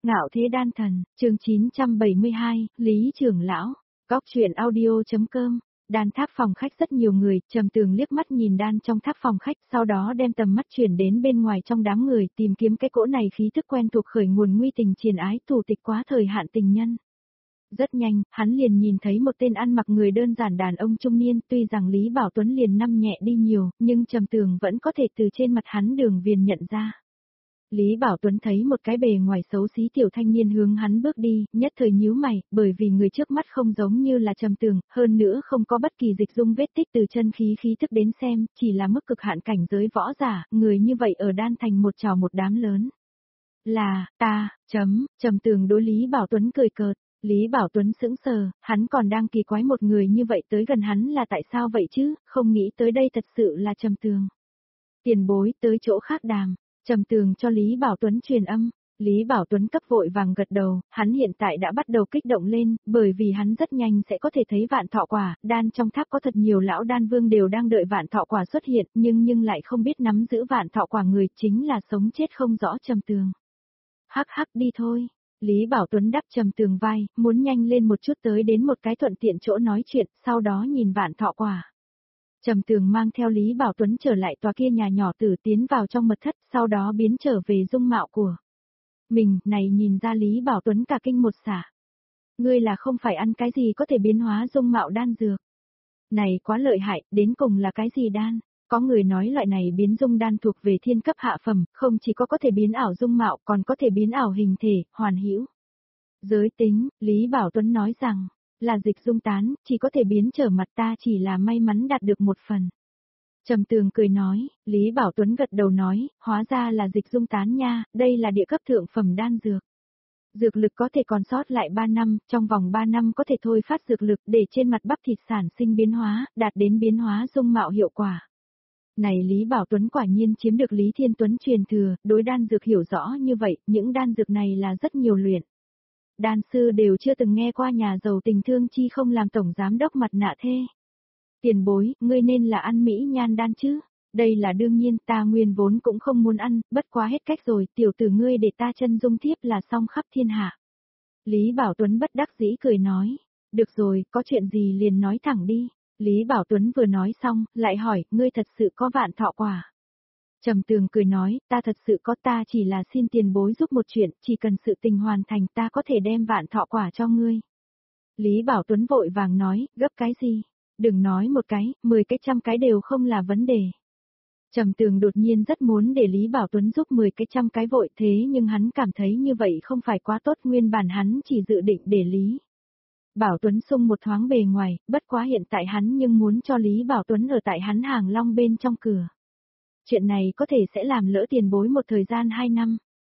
Ngạo thế đan thần, chương 972, Lý trưởng lão, góc truyện audio.com. Đan tháp phòng khách rất nhiều người, Trầm Tường liếc mắt nhìn đan trong tháp phòng khách, sau đó đem tầm mắt chuyển đến bên ngoài trong đám người, tìm kiếm cái cỗ này khí thức quen thuộc khởi nguồn nguy tình triền ái thủ tịch quá thời hạn tình nhân. Rất nhanh, hắn liền nhìn thấy một tên ăn mặc người đơn giản đàn ông trung niên, tuy rằng Lý Bảo Tuấn liền năm nhẹ đi nhiều, nhưng Trầm Tường vẫn có thể từ trên mặt hắn đường viền nhận ra. Lý Bảo Tuấn thấy một cái bề ngoài xấu xí tiểu thanh niên hướng hắn bước đi, nhất thời nhíu mày, bởi vì người trước mắt không giống như là Trầm Tường, hơn nữa không có bất kỳ dịch dung vết tích từ chân khí thức đến xem, chỉ là mức cực hạn cảnh giới võ giả, người như vậy ở đan thành một trò một đám lớn. Là, Trầm Tường đối Lý Bảo Tuấn cười cợt. Lý Bảo Tuấn sững sờ, hắn còn đang kỳ quái một người như vậy tới gần hắn là tại sao vậy chứ, không nghĩ tới đây thật sự là Trầm Tường. Tiền bối tới chỗ khác đàm. Trầm Tường cho Lý Bảo Tuấn truyền âm, Lý Bảo Tuấn cấp vội vàng gật đầu, hắn hiện tại đã bắt đầu kích động lên, bởi vì hắn rất nhanh sẽ có thể thấy vạn thọ quả, đan trong tháp có thật nhiều lão đan vương đều đang đợi vạn thọ quả xuất hiện, nhưng lại không biết nắm giữ vạn thọ quả người chính là sống chết không rõ Trầm Tường. Hắc hắc đi thôi, Lý Bảo Tuấn đắp Trầm Tường vai, muốn nhanh lên một chút tới đến một cái thuận tiện chỗ nói chuyện, sau đó nhìn vạn thọ quả. Trầm Tường mang theo Lý Bảo Tuấn trở lại tòa kia nhà nhỏ tử tiến vào trong mật thất, sau đó biến trở về dung mạo của mình, này nhìn ra Lý Bảo Tuấn cả kinh một xả. Ngươi là không phải ăn cái gì có thể biến hóa dung mạo đan dược. Này quá lợi hại, đến cùng là cái gì đan? Có người nói loại này biến dung đan thuộc về thiên cấp hạ phẩm, không chỉ có thể biến ảo dung mạo còn có thể biến ảo hình thể, hoàn hữu. Giới tính, Lý Bảo Tuấn nói rằng, là dịch dung tán, chỉ có thể biến trở mặt ta chỉ là may mắn đạt được một phần. Trầm Tường cười nói, Lý Bảo Tuấn gật đầu nói, hóa ra là dịch dung tán nha, đây là địa cấp thượng phẩm đan dược. Dược lực có thể còn sót lại 3 năm, trong vòng 3 năm có thể thôi phát dược lực để trên mặt bắp thịt sản sinh biến hóa, đạt đến biến hóa dung mạo hiệu quả. Này Lý Bảo Tuấn quả nhiên chiếm được Lý Thiên Tuấn truyền thừa, đối đan dược hiểu rõ như vậy, những đan dược này là rất nhiều luyện. Đan sư đều chưa từng nghe qua nhà giàu tình thương chi không làm tổng giám đốc mặt nạ thê. Tiền bối, ngươi nên là ăn mỹ nhan đan chứ? Đây là đương nhiên, ta nguyên vốn cũng không muốn ăn, bất quá hết cách rồi, tiểu tử ngươi để ta chân dung thiếp là xong khắp thiên hạ. Lý Bảo Tuấn bất đắc dĩ cười nói, được rồi, có chuyện gì liền nói thẳng đi. Lý Bảo Tuấn vừa nói xong, lại hỏi, ngươi thật sự có vạn thọ quả? Trầm Tường cười nói, ta thật sự có, ta chỉ là xin tiền bối giúp một chuyện, chỉ cần sự tình hoàn thành ta có thể đem vạn thọ quả cho ngươi. Lý Bảo Tuấn vội vàng nói, gấp cái gì? Đừng nói một cái, 10 cái 100 cái đều không là vấn đề. Trầm Tường đột nhiên rất muốn để Lý Bảo Tuấn giúp 10 cái 100 cái vội thế nhưng hắn cảm thấy như vậy không phải quá tốt, nguyên bản hắn chỉ dự định để Lý Bảo Tuấn sung một thoáng bề ngoài, bất quá hiện tại hắn nhưng muốn cho Lý Bảo Tuấn ở tại hắn hàng long bên trong cửa. Chuyện này có thể sẽ làm lỡ tiền bối một thời gian 2 năm.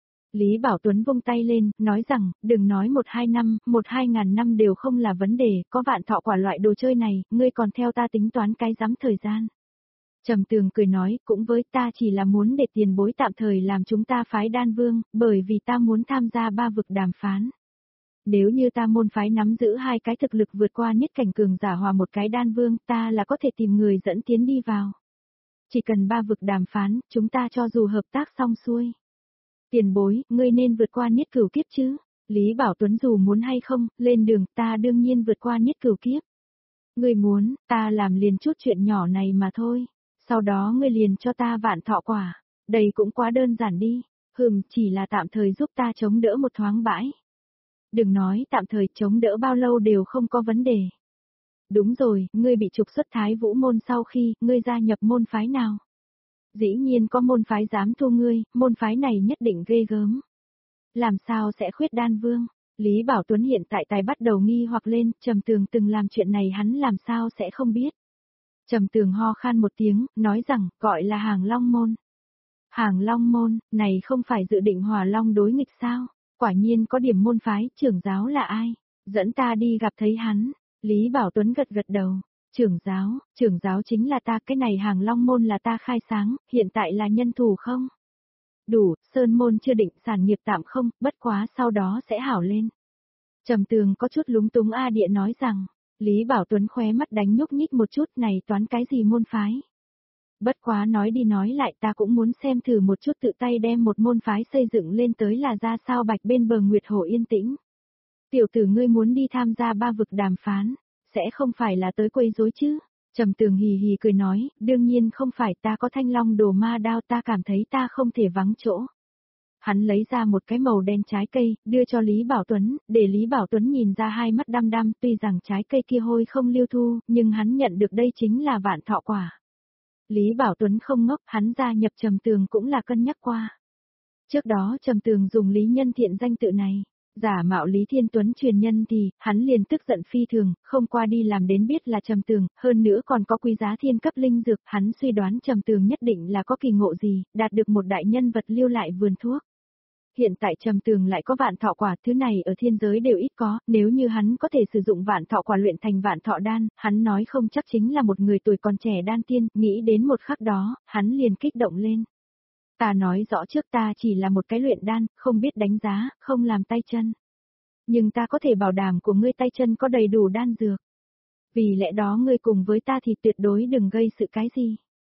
Lý Bảo Tuấn vung tay lên, nói rằng, đừng nói 1-2 năm, 1-2 ngàn năm đều không là vấn đề, có vạn thọ quả loại đồ chơi này, ngươi còn theo ta tính toán cái rắm thời gian. Trầm Tường cười nói, cũng với ta chỉ là muốn để tiền bối tạm thời làm chúng ta phái đan vương, bởi vì ta muốn tham gia 3 vực đàm phán. Nếu như ta môn phái nắm giữ 2 cái thực lực vượt qua niết cảnh cường giả hòa một cái đan vương, ta là có thể tìm người dẫn tiến đi vào. Chỉ cần 3 vực đàm phán, chúng ta cho dù hợp tác xong xuôi. Tiền bối, ngươi nên vượt qua niết cửu kiếp chứ? Lý Bảo Tuấn dù muốn hay không, lên đường ta đương nhiên vượt qua niết cửu kiếp. Ngươi muốn, ta làm liền chút chuyện nhỏ này mà thôi. Sau đó ngươi liền cho ta vạn thọ quả. Đây cũng quá đơn giản đi. Chỉ là tạm thời giúp ta chống đỡ một thoáng bãi. Đừng nói tạm thời chống đỡ bao lâu đều không có vấn đề. Đúng rồi, ngươi bị trục xuất Thái Vũ môn sau khi, ngươi gia nhập môn phái nào? Dĩ nhiên có môn phái dám thu ngươi, môn phái này nhất định ghê gớm. Làm sao sẽ khuyết đan vương? Lý Bảo Tuấn hiện tại tài bắt đầu nghi hoặc lên, Trầm Tường từng làm chuyện này hắn làm sao sẽ không biết. Trầm Tường ho khan một tiếng, nói rằng, gọi là Hàng Long môn. Hàng Long môn, này không phải dự định hòa long đối nghịch sao? Quả nhiên có điểm môn phái, trưởng giáo là ai? Dẫn ta đi gặp thấy hắn. Lý Bảo Tuấn gật đầu. Trưởng giáo chính là ta, cái này Hàng Long môn là ta khai sáng, hiện tại là nhân thủ không? Đủ, Sơn môn chưa định sản nghiệp tạm không, bất quá sau đó sẽ hảo lên. Trầm Tường có chút lúng túng địa nói rằng, Lý Bảo Tuấn khóe mắt đánh nhúc nhích một chút, này toán cái gì môn phái? Bất quá nói đi nói lại ta cũng muốn xem thử một chút tự tay đem một môn phái xây dựng lên tới là ra sao bạch bên bờ Nguyệt Hồ yên tĩnh. Tiểu tử ngươi muốn đi tham gia ba vực đàm phán, sẽ không phải là tới quấy rối chứ? Trầm Tường hì hì cười nói, đương nhiên không phải, ta có Thanh Long Đồ Ma Đao, ta cảm thấy ta không thể vắng chỗ. Hắn lấy ra một cái màu đen trái cây, đưa cho Lý Bảo Tuấn, để Lý Bảo Tuấn nhìn ra hai mắt đăm đăm, tuy rằng trái cây kia hôi không lưu thu, nhưng hắn nhận được đây chính là vạn thọ quả. Lý Bảo Tuấn không ngốc, hắn gia nhập Trầm Tường cũng là cân nhắc qua. Trước đó Trầm Tường dùng Lý Nhân Thiện danh tự này, giả mạo Lý Thiên Tuấn truyền nhân thì, hắn liền tức giận phi thường, không qua đi làm đến biết là Trầm Tường, hơn nữa còn có quý giá thiên cấp linh dược, hắn suy đoán Trầm Tường nhất định là có kỳ ngộ gì, đạt được một đại nhân vật lưu lại vườn thuốc. Hiện tại Trầm Tường lại có vạn thọ quả, thứ này ở thiên giới đều ít có, nếu như hắn có thể sử dụng vạn thọ quả luyện thành vạn thọ đan, hắn nói không chắc chính là một người tuổi còn trẻ đan tiên, nghĩ đến một khắc đó, hắn liền kích động lên. Ta nói rõ trước ta chỉ là một cái luyện đan, không biết đánh giá, không làm tay chân. Nhưng ta có thể bảo đảm của ngươi tay chân có đầy đủ đan dược. Vì lẽ đó ngươi cùng với ta thì tuyệt đối đừng gây sự cái gì.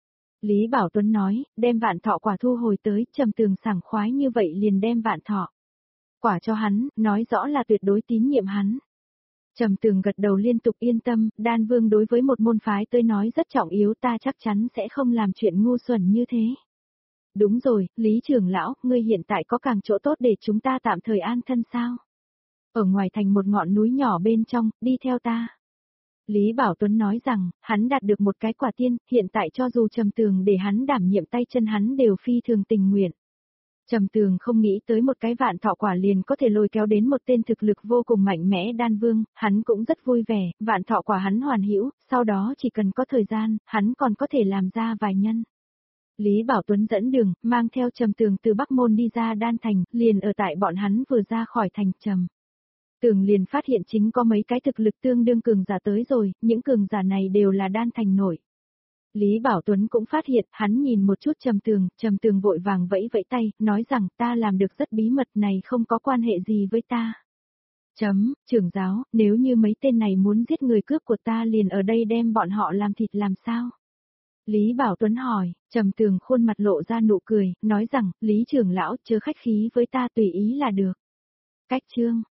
Lý Bảo Tuấn nói, đem vạn thọ quả thu hồi tới, Trầm Tường sảng khoái như vậy liền đem vạn thọ quả cho hắn, nói rõ là tuyệt đối tín nhiệm hắn. Trầm Tường gật đầu liên tục yên tâm, đan vương đối với một môn phái tới nói rất trọng yếu, ta chắc chắn sẽ không làm chuyện ngu xuẩn như thế. Đúng rồi, Lý trưởng lão, ngươi hiện tại có càng chỗ tốt để chúng ta tạm thời an thân sao? Ở ngoài thành một ngọn núi nhỏ bên trong, đi theo ta. Lý Bảo Tuấn nói rằng, hắn đạt được một cái quả tiên, hiện tại cho dù Trầm Tường để hắn đảm nhiệm tay chân hắn đều phi thường tình nguyện. Trầm Tường không nghĩ tới một cái vạn thọ quả liền có thể lôi kéo đến một tên thực lực vô cùng mạnh mẽ đan vương, hắn cũng rất vui vẻ, vạn thọ quả hắn hoàn hữu, sau đó chỉ cần có thời gian, hắn còn có thể làm ra vài nhân. Lý Bảo Tuấn dẫn đường, mang theo Trầm Tường từ Bắc Môn đi ra Đan Thành, liền ở tại bọn hắn vừa ra khỏi thành Trầm Tường liền phát hiện chính có mấy cái thực lực tương đương cường giả tới rồi, những cường giả này đều là Đan Thành nổi. Lý Bảo Tuấn cũng phát hiện, hắn nhìn một chút Trầm Tường vội vàng vẫy vẫy tay, nói rằng ta làm được rất bí mật này không có quan hệ gì với ta. Trưởng giáo, nếu như mấy tên này muốn giết người cướp của ta liền ở đây đem bọn họ làm thịt làm sao? Lý Bảo Tuấn hỏi, Trầm Tường khuôn mặt lộ ra nụ cười, nói rằng, Lý trưởng lão chớ khách khí với ta tùy ý là được. Cách chương